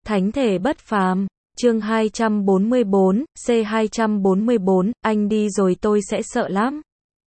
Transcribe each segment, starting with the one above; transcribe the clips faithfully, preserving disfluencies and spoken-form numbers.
Thánh thể bất phàm, chương hai trăm bốn mươi bốn, C hai trăm bốn mươi bốn, anh đi rồi tôi sẽ sợ lắm.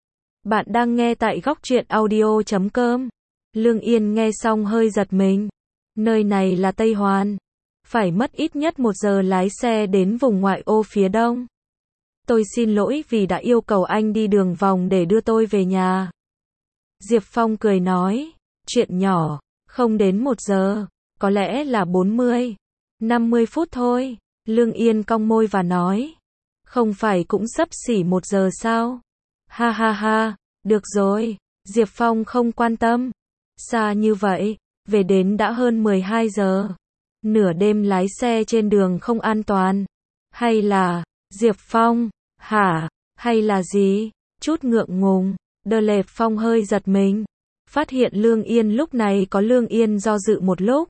Bạn đang nghe tại góc truyện audio chấm com. Lương Yên nghe xong hơi giật mình. Nơi này là Tây Hoàn. Phải mất ít nhất một giờ lái xe đến vùng ngoại ô phía đông. Tôi xin lỗi vì đã yêu cầu anh đi đường vòng để đưa tôi về nhà. Diệp Phong cười nói, chuyện nhỏ, không đến một giờ, có lẽ là bốn mươi, năm mươi phút thôi. Lương Yên cong môi và nói, không phải cũng xấp xỉ một giờ sao? Ha ha ha, được rồi. Diệp Phong không quan tâm. Xa như vậy, về đến đã hơn mười hai giờ. Nửa đêm lái xe trên đường không an toàn. Hay là, Diệp Phong, hả? Hay là gì? Chút ngượng ngùng. Đờ Lệp Phong hơi giật mình. Phát hiện Lương Yên lúc này có Lương Yên do dự một lúc.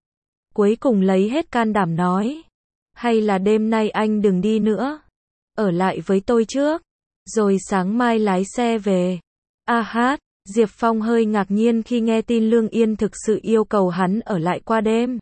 Cuối cùng lấy hết can đảm nói. Hay là đêm nay anh đừng đi nữa. Ở lại với tôi trước. Rồi sáng mai lái xe về. A hát, Diệp Phong hơi ngạc nhiên khi nghe tin Lương Yên thực sự yêu cầu hắn ở lại qua đêm.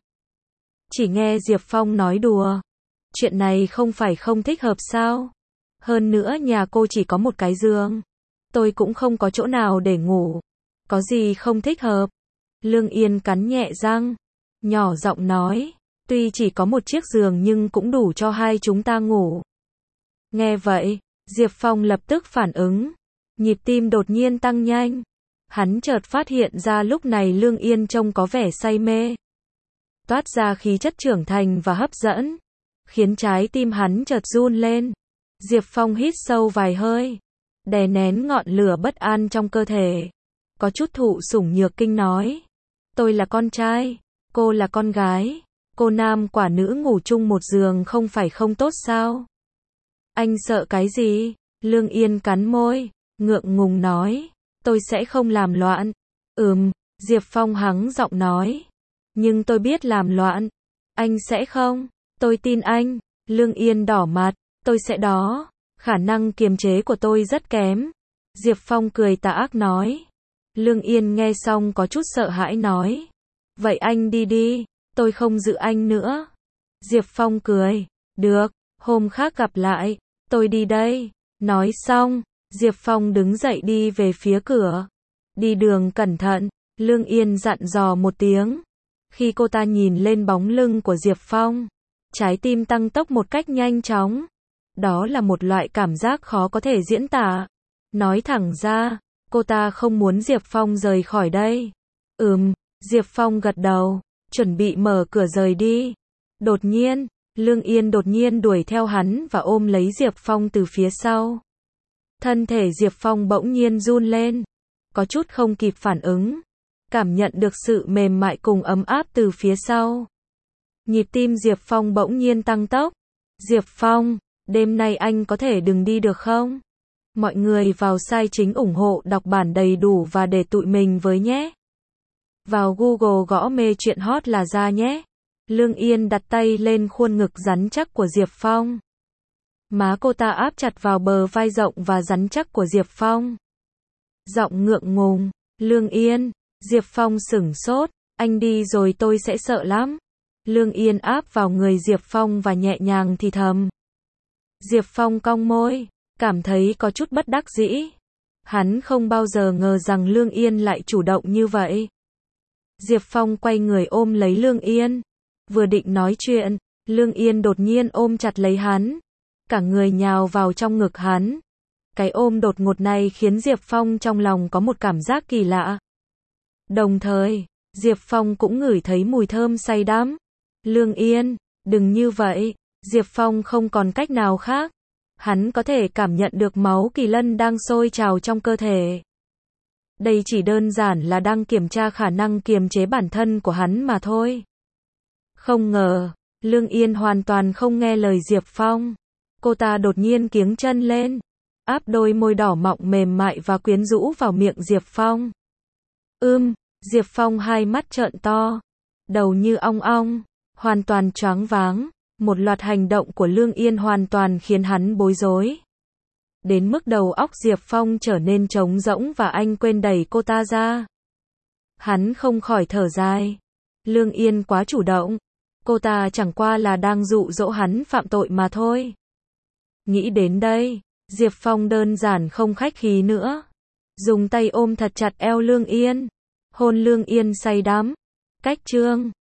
Chỉ nghe Diệp Phong nói đùa. Chuyện này không phải không thích hợp sao? Hơn nữa nhà cô chỉ có một cái giường. Tôi cũng không có chỗ nào để ngủ. Có gì không thích hợp? Lương Yên cắn nhẹ răng. Nhỏ giọng nói. Tuy chỉ có một chiếc giường nhưng cũng đủ cho hai chúng ta ngủ. Nghe vậy, Diệp Phong lập tức phản ứng. Nhịp tim đột nhiên tăng nhanh. Hắn chợt phát hiện ra lúc này Lương Yên trông có vẻ say mê. Toát ra khí chất trưởng thành và hấp dẫn. Khiến trái tim hắn chợt run lên. Diệp Phong hít sâu vài hơi. Đè nén ngọn lửa bất an trong cơ thể. Có chút thụ sủng nhược kinh nói. Tôi là con trai. Cô là con gái. Cô nam quả nữ ngủ chung một giường không phải không tốt sao? Anh sợ cái gì? Lương Yên cắn môi, ngượng ngùng nói. Tôi sẽ không làm loạn. Ừm, Diệp Phong hắng giọng nói. Nhưng tôi biết làm loạn. Anh sẽ không? Tôi tin anh. Lương Yên đỏ mặt. Tôi sẽ đó. Khả năng kiềm chế của tôi rất kém. Diệp Phong cười tà ác nói. Lương Yên nghe xong có chút sợ hãi nói. Vậy anh đi đi. Tôi không giữ anh nữa. Diệp Phong cười. Được, hôm khác gặp lại. Tôi đi đây. Nói xong, Diệp Phong đứng dậy đi về phía cửa. Đi đường cẩn thận. Lương Yên dặn dò một tiếng. Khi cô ta nhìn lên bóng lưng của Diệp Phong, trái tim tăng tốc một cách nhanh chóng. Đó là một loại cảm giác khó có thể diễn tả. Nói thẳng ra, cô ta không muốn Diệp Phong rời khỏi đây. Ừm, Diệp Phong gật đầu. Chuẩn bị mở cửa rời đi. Đột nhiên, Lương Yên đột nhiên đuổi theo hắn và ôm lấy Diệp Phong từ phía sau. Thân thể Diệp Phong bỗng nhiên run lên. Có chút không kịp phản ứng. Cảm nhận được sự mềm mại cùng ấm áp từ phía sau. Nhịp tim Diệp Phong bỗng nhiên tăng tốc. Diệp Phong, đêm nay anh có thể đừng đi được không? Mọi người vào site chính ủng hộ đọc bản đầy đủ và để tụi mình với nhé. Vào Google gõ mê chuyện hot là ra nhé. Lương Yên đặt tay lên khuôn ngực rắn chắc của Diệp Phong. Má cô ta áp chặt vào bờ vai rộng và rắn chắc của Diệp Phong. Giọng ngượng ngùng. Lương Yên. Diệp Phong sửng sốt. Anh đi rồi tôi sẽ sợ lắm. Lương Yên áp vào người Diệp Phong và nhẹ nhàng thì thầm. Diệp Phong cong môi. Cảm thấy có chút bất đắc dĩ. Hắn không bao giờ ngờ rằng Lương Yên lại chủ động như vậy. Diệp Phong quay người ôm lấy Lương Yên. Vừa định nói chuyện, Lương Yên đột nhiên ôm chặt lấy hắn. Cả người nhào vào trong ngực hắn. Cái ôm đột ngột này khiến Diệp Phong trong lòng có một cảm giác kỳ lạ. Đồng thời, Diệp Phong cũng ngửi thấy mùi thơm say đắm. Lương Yên, đừng như vậy. Diệp Phong không còn cách nào khác. Hắn có thể cảm nhận được máu kỳ lân đang sôi trào trong cơ thể. Đây chỉ đơn giản là đang kiểm tra khả năng kiềm chế bản thân của hắn mà thôi. Không ngờ, Lương Yên hoàn toàn không nghe lời Diệp Phong. Cô ta đột nhiên kiếng chân lên, áp đôi môi đỏ mọng mềm mại và quyến rũ vào miệng Diệp Phong. Ưm, Diệp Phong hai mắt trợn to, đầu như ong ong, hoàn toàn choáng váng. Một loạt hành động của Lương Yên hoàn toàn khiến hắn bối rối. Đến mức đầu óc Diệp Phong trở nên trống rỗng và anh quên đẩy cô ta ra. Hắn không khỏi thở dài. Lương Yên quá chủ động. Cô ta chẳng qua là đang dụ dỗ hắn phạm tội mà thôi. Nghĩ đến đây, Diệp Phong đơn giản không khách khí nữa. Dùng tay ôm thật chặt eo Lương Yên. Hôn Lương Yên say đắm. Cách chương